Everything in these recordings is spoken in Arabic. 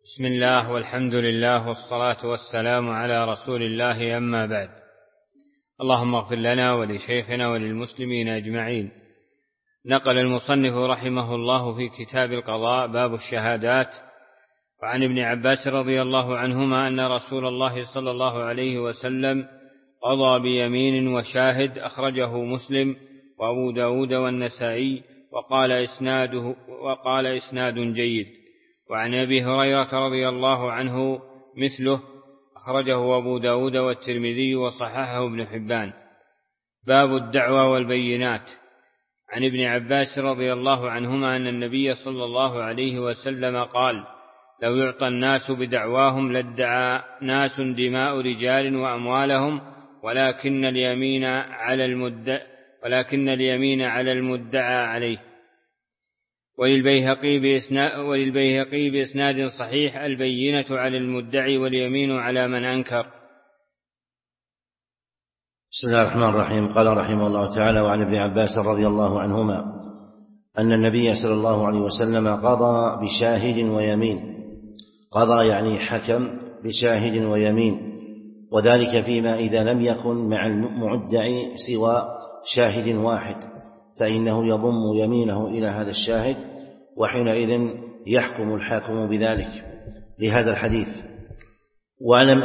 بسم الله والحمد لله والصلاة والسلام على رسول الله، أما بعد. اللهم اغفر لنا ولشيخنا وللمسلمين أجمعين. نقل المصنف رحمه الله في كتاب القضاء باب الشهادات وعن ابن عباس رضي الله عنهما أن رسول الله صلى الله عليه وسلم قضى بيمين وشاهد، أخرجه مسلم وأبو داود والنسائي وقال إسناد جيد. وعن أبي هريرة رضي الله عنه مثله، أخرجه أبو داود والترمذي وصححه ابن حبان. باب الدعوى والبينات. عن ابن عباس رضي الله عنهما أن النبي صلى الله عليه وسلم قال: لو يعطى الناس بدعواهم لادعى ناس دماء رجال وأموالهم، ولكن اليمين على المدعى عليه. وللبيهقي بإسناد صحيح: البينة على المدعي واليمين على من أنكر. بسم الله الرحمن الرحيم. قال رحمه الله تعالى: وعن ابن عباس رضي الله عنهما أن النبي صلى الله عليه وسلم قضى بشاهد ويمين. قضى يعني حكم بشاهد ويمين، وذلك فيما إذا لم يكن مع المدعي سوى شاهد واحد، فإنه يضم يمينه إلى هذا الشاهد، وحينئذ يحكم الحاكم بذلك لهذا الحديث. واعلم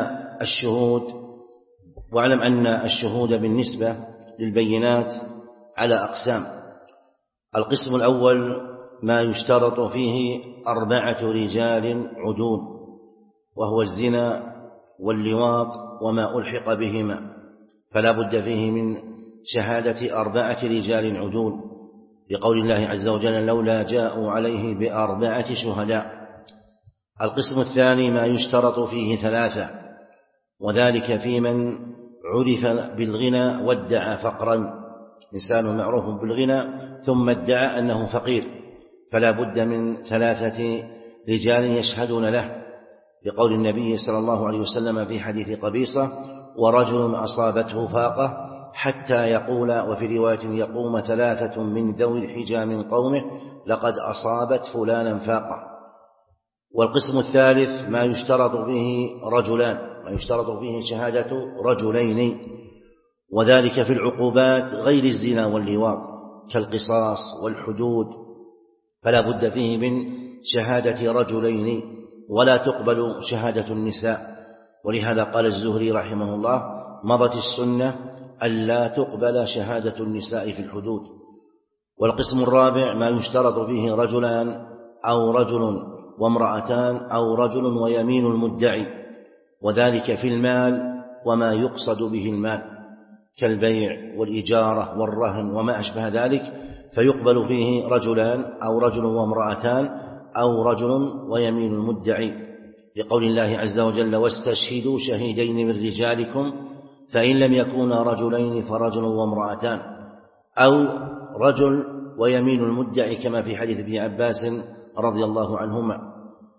أن الشهود بالنسبة للبينات على أقسام. القسم الأول ما يشترط فيه 4 رجال عدول، وهو الزنا واللواط وما ألحق بهما، فلا بد فيه من شهادة 4 رجال عدول، لقول الله عز وجل: لولا جاءوا عليه ب4 شهداء. القسم الثاني ما يشترط فيه 3، وذلك في من عرف بالغنى وادعى فقرا. إنسان معروف بالغنى ثم ادعى أنه فقير، فلا بد من 3 رجال يشهدون له، لقول النبي صلى الله عليه وسلم في حديث قبيصة: ورجل أصابته فاقة حتى يقول، وفي رواية: يقوم 3 من ذوي الحجى من قومه لقد أصابت فلانا فاقة. والقسم الثالث ما يشترط فيه رجلان، ما يشترط فيه شهادة رجلين، وذلك في العقوبات غير الزنا واللواط كالقصاص والحدود، فلا بد فيه من شهادة رجلين، ولا تقبل شهادة النساء. ولهذا قال الزهري رحمه الله: مضت السنة ألا تقبل شهادة النساء في الحدود. والقسم الرابع ما يشترط فيه رجلان أو رجل وامرأتان أو رجل ويمين المدعي، وذلك في المال وما يقصد به المال كالبيع والإجارة والرهن وما أشبه ذلك، فيقبل فيه رجلان أو رجل وامرأتان أو رجل ويمين المدعي، لقول الله عز وجل: واستشهدوا شهيدين من رجالكم فإن لم يكونا رجلين فرجل وامرأتان، أو رجل ويمين المدعي كما في حديث ابن عباس رضي الله عنهما.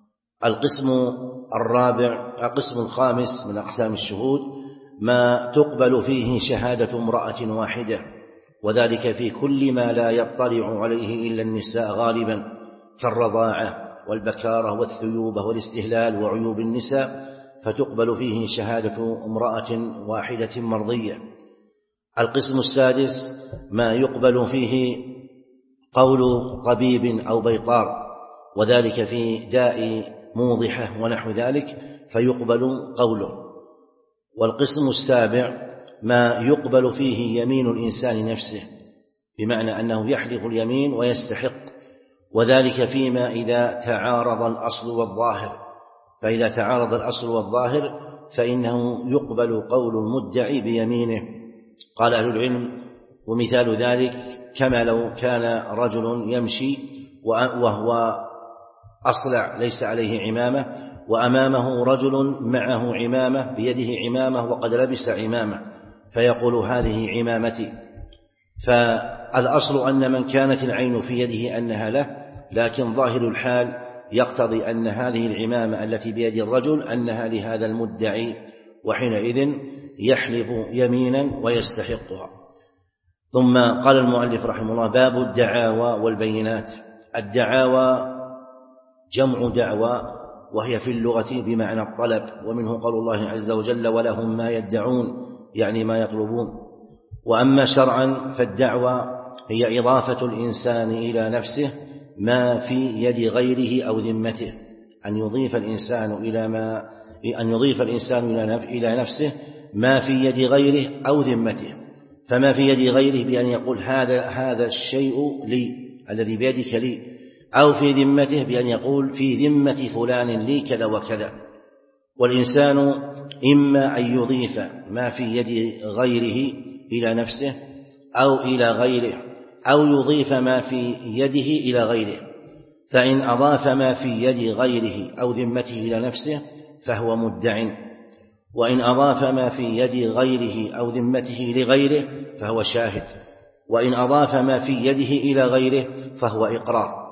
القسم الخامس من أقسام الشهود ما تقبل فيه شهادة امرأة واحدة، وذلك في كل ما لا يطلع عليه إلا النساء غالبا، كالرضاعة والبكارة والثيوبة والاستهلال وعيوب النساء، فتقبل فيه شهادة امرأة واحدة مرضية. القسم السادس ما يقبل فيه قول طبيب أو بيطار، وذلك في داء موضحة ونحو ذلك، فيقبل قوله. والقسم السابع ما يقبل فيه يمين الإنسان نفسه، بمعنى أنه يحلف اليمين ويستحق، وذلك فيما إذا تعارض الأصل والظاهر، فإذا تعارض الأصل والظاهر فإنه يقبل قول المدعي بيمينه. قال أهل العلم: ومثال ذلك كما لو كان رجل يمشي وهو أصلع ليس عليه عمامة، وأمامه رجل معه عمامة، بيده عمامة وقد لبس عمامة، فيقول: هذه عمامتي. فالأصل أن من كانت العين في يده أنها له، لكن ظاهر الحال يقتضي أن هذه العمامة التي بيد الرجل أنها لهذا المدعي، وحينئذ يحلف يمينا ويستحقها. ثم قال المؤلف رحمه الله: باب الدعاوى والبينات. الدعاوى جمع دعوى، وهي في اللغة بمعنى الطلب، ومنه قول الله عز وجل ولهم ما يدعون، يعني ما يطلبون. وأما شرعا فالدعوة هي إضافة الإنسان إلى نفسه ما في يد غيره أو ذمته، أن يضيف الإنسان إلى نفسه ما في يد غيره أو ذمته. فما في يد غيره بأن يقول هذا الشيء لي الذي بيدك لي، أو في ذمته بأن يقول في ذمة فلان لي كذا وكذا. والإنسان إما أن يضيف ما في يد غيره إلى نفسه أو إلى غيره، أو يضيف ما في يده إلى غيره. فإن أضاف ما في يد غيره أو ذمته إلى نفسه فهو مدع، وإن أضاف ما في يد غيره أو ذمته لغيره فهو شاهد، وإن أضاف ما في يده إلى غيره فهو إقرار.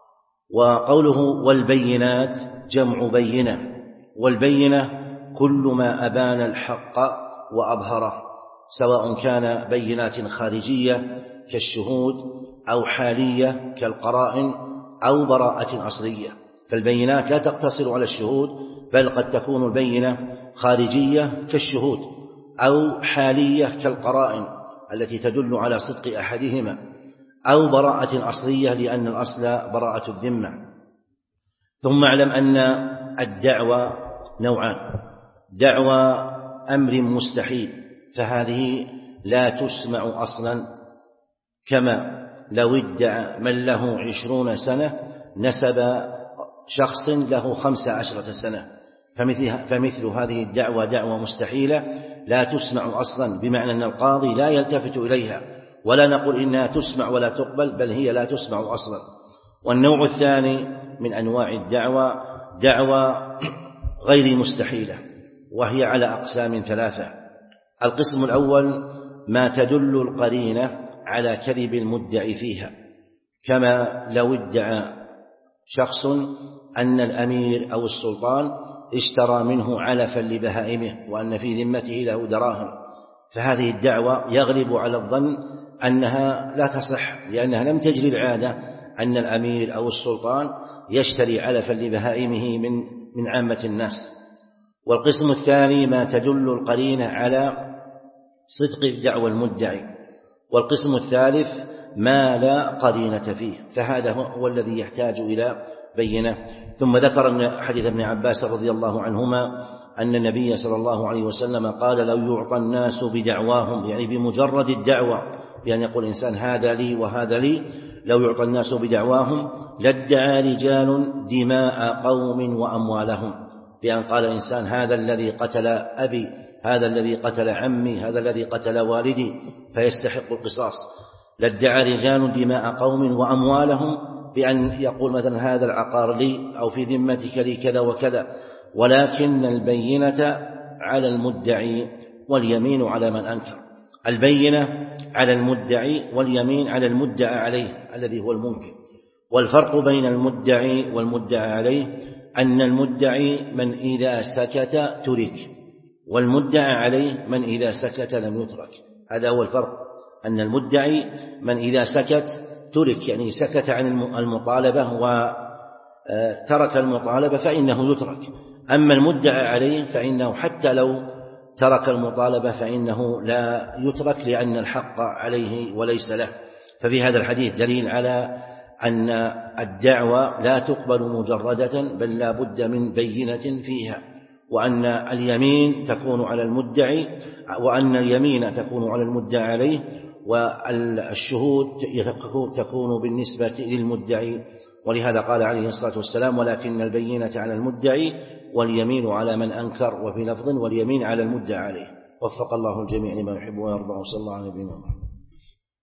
وقوله والبينات جمع بينة، والبينة كل ما أبان الحق وأظهره، سواء كان بينات خارجية كالشهود أو حالية كالقرائن أو براءة أصلية. فالبينات لا تقتصر على الشهود، بل قد تكون البينة خارجية كالشهود أو حالية كالقرائن التي تدل على صدق أحدهما، أو براءة أصلية لأن الأصل براءة الذمة. ثم اعلم أن الدعوة نوعان: دعوى أمر مستحيل، فهذه لا تسمع أصلا، كما لو ادعى من له 20 سنة نسب شخص له 15 سنة، فمثل هذه الدعوة دعوة مستحيلة لا تسمع أصلا، بمعنى أن القاضي لا يلتفت إليها، ولا نقول إنها تسمع ولا تقبل، بل هي لا تسمع أصلا. والنوع الثاني من أنواع الدعوة دعوة غير مستحيلة، وهي على أقسام 3. القسم الأول ما تدل القرينة على كذب المدعي فيها، كما لو ادعى شخص أن الأمير أو السلطان اشترى منه علفا لبهائمه وأن في ذمته له دراهم، فهذه الدعوة يغلب على الظن أنها لا تصح، لأنها لم تجري العادة أن الأمير أو السلطان يشتري علفا لبهائمه من عامة الناس. والقسم الثاني ما تدل القرينة على صدق دعوى المدعي. والقسم الثالث ما لا قرينة فيه، فهذا هو الذي يحتاج إلى بينة. ثم ذكر حديث ابن عباس رضي الله عنهما أن النبي صلى الله عليه وسلم قال لو يعطى الناس بدعواهم، يعني بمجرد الدعوة، بأن يقول الإنسان هذا لي وهذا لي، لو يعطى الناس بدعواهم لادعى رجال دماء قوم وأموالهم، بأن قال الإنسان هذا الذي قتل أبي، هذا الذي قتل عمي، هذا الذي قتل والدي فيستحق القصاص. لادعى رجال دماء قوم وأموالهم، بأن يقول مثلا هذا العقار لي أو في ذمتك لي كذا وكذا، ولكن البينة على المدعي واليمين على من أنكر. البينة على المدعي واليمين على المدعى عليه الذي هو المنكر. والفرق بين المدعي والمدعى عليه أن المدعي من إذا سكت ترك، والمدعى عليه من إذا سكت لم يترك. هذا هو الفرق، أن المدعي من إذا سكت ترك، يعني سكت عن المطالبة وترك المطالبة فإنه يترك. أما المدعى عليه فإنه حتى لو ترك المطالبة فإنه لا يترك، لأن الحق عليه وليس له. ففي هذا الحديث دليل على أن الدعوة لا تقبل مجردة، بل لا بد من بينة فيها، وأن اليمين تكون على المدعي، وأن اليمين تكون على المدعى عليه، والشهود تكون بالنسبة للمدعي. ولهذا قال عليه الصلاة والسلام ولكن البينة على المدعي واليمين على من أنكر، وفي لفظ واليمين على المدعى عليه. وفق الله الجميع لما يحب ويرضى، وصلى الله على نبينا محمد.